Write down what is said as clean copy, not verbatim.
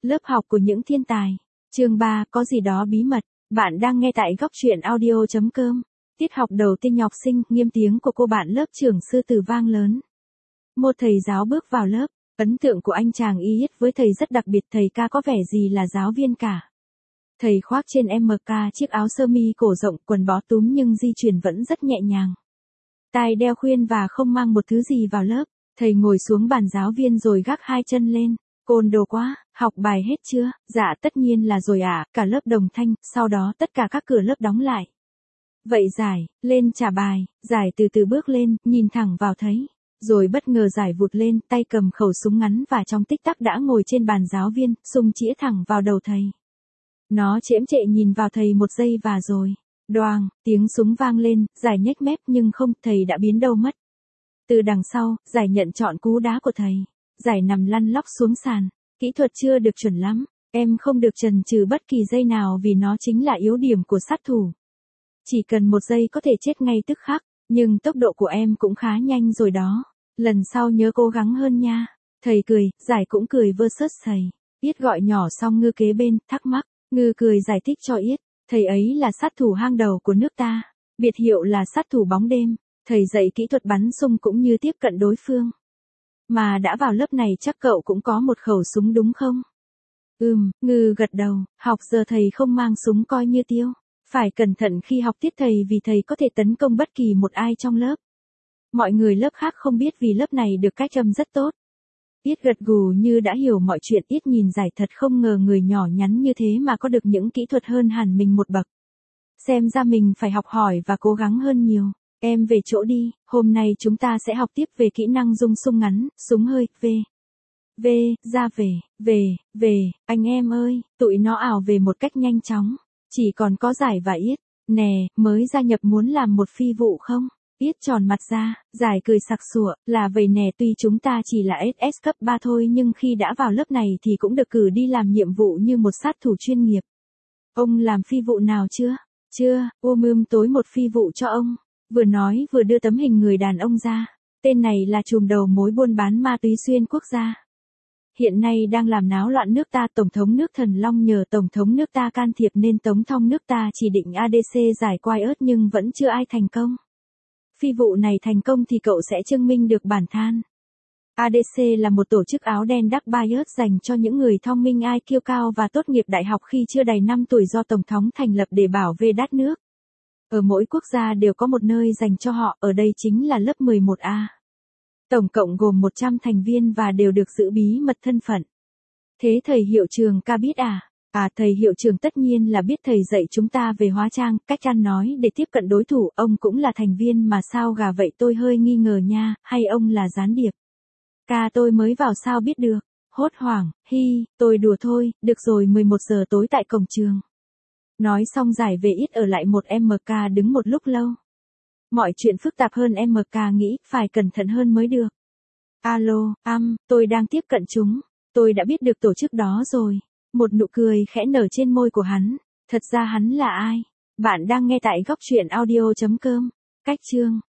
Lớp học của những thiên tài. Chương 3, có gì đó bí mật. Bạn đang nghe tại góc truyện audio.com. Tiết học đầu tiên học sinh, nghiêm tiếng của cô bạn lớp trưởng sư tử vang lớn. Một thầy giáo bước vào lớp, ấn tượng của anh chàng y với thầy rất đặc biệt, thầy ca có vẻ gì là giáo viên cả. Thầy khoác trên MK chiếc áo sơ mi cổ rộng, quần bó túm nhưng di chuyển vẫn rất nhẹ nhàng. Tai đeo khuyên và không mang một thứ gì vào lớp. Thầy ngồi xuống bàn giáo viên rồi gác hai chân lên. Côn đồ quá, học bài hết chưa? Dạ tất nhiên là rồi ạ, cả lớp đồng thanh, sau đó tất cả các cửa lớp đóng lại. Vậy Giải, lên trả bài. Giải từ từ bước lên, nhìn thẳng vào thầy. Rồi bất ngờ Giải vụt lên, tay cầm khẩu súng ngắn và trong tích tắc đã ngồi trên bàn giáo viên, súng chĩa thẳng vào đầu thầy. Nó chễm chệ nhìn vào thầy một giây và rồi, đoàng, tiếng súng vang lên, Giải nhếch mép nhưng không, thầy đã biến đâu mất. Từ đằng sau, Giải nhận trọn cú đá của thầy. Giải nằm lăn lóc xuống sàn. Kỹ thuật chưa được chuẩn lắm. Em không được chần chừ bất kỳ giây nào vì nó chính là yếu điểm của sát thủ. Chỉ cần một giây có thể chết ngay tức khắc. Nhưng tốc độ của em cũng khá nhanh rồi đó. Lần sau nhớ cố gắng hơn nha. Thầy cười, Giải cũng cười versus thầy. Yết gọi nhỏ xong Ngư kế bên, thắc mắc. Ngư cười giải thích cho Yết. Thầy ấy là sát thủ hang đầu của nước ta. Biệt hiệu là sát thủ bóng đêm. Thầy dạy kỹ thuật bắn súng cũng như tiếp cận đối phương. Mà đã vào lớp này chắc cậu cũng có một khẩu súng đúng không? Ngư gật đầu, học giờ thầy không mang súng coi như tiêu. Phải cẩn thận khi học tiết thầy vì thầy có thể tấn công bất kỳ một ai trong lớp. Mọi người lớp khác không biết vì lớp này được cách âm rất tốt. Yết gật gù như đã hiểu mọi chuyện. Yết nhìn Giải thật không ngờ người nhỏ nhắn như thế mà có được những kỹ thuật hơn hẳn mình một bậc. Xem ra mình phải học hỏi và cố gắng hơn nhiều. Em về chỗ đi, hôm nay chúng ta sẽ học tiếp về kỹ năng rung súng ngắn, súng hơi, ra về, anh em ơi, tụi nó ảo về một cách nhanh chóng. Chỉ còn có Giải và Yết. Nè, mới gia nhập muốn làm một phi vụ không? Yết tròn mặt ra, Giải cười sặc sụa, là vậy nè, tuy chúng ta chỉ là SS cấp 3 thôi nhưng khi đã vào lớp này thì cũng được cử đi làm nhiệm vụ như một sát thủ chuyên nghiệp. Ông làm phi vụ nào chưa? Chưa, tối một phi vụ cho ông. Vừa nói vừa đưa tấm hình người đàn ông ra. Tên này là trùm đầu mối buôn bán ma túy xuyên quốc gia. Hiện nay đang làm náo loạn nước ta. Tổng thống nước Thần Long nhờ Tổng thống nước ta can thiệp nên Tổng thống nước ta chỉ định ADC giải quai ớt nhưng vẫn chưa ai thành công. Phi vụ này thành công thì cậu sẽ chứng minh được bản than. ADC là một tổ chức áo đen Dark Bias dành cho những người thông minh IQ cao và tốt nghiệp đại học khi chưa đầy 5 tuổi do Tổng thống thành lập để bảo vệ đất nước. Ở mỗi quốc gia đều có một nơi dành cho họ, ở đây chính là lớp 11A. Tổng cộng gồm 100 thành viên và đều được giữ bí mật thân phận. Thế thầy hiệu trường ca biết à? Thầy hiệu trường tất nhiên là biết, thầy dạy chúng ta về hóa trang, cách ăn nói để tiếp cận đối thủ. Ông cũng là thành viên mà sao gà vậy, tôi hơi nghi ngờ nha, hay ông là gián điệp? Ca tôi mới vào sao biết được. Hốt hoảng, tôi đùa thôi, được rồi 11 giờ tối tại cổng trường. Nói xong Giải về Yết ở lại một MK đứng một lúc lâu. Mọi chuyện phức tạp hơn MK nghĩ, phải cẩn thận hơn mới được. Alo, tôi đang tiếp cận chúng. Tôi đã biết được tổ chức đó rồi. Một nụ cười khẽ nở trên môi của hắn. Thật ra hắn là ai? Bạn đang nghe tại góc truyện audio.com. Cách chương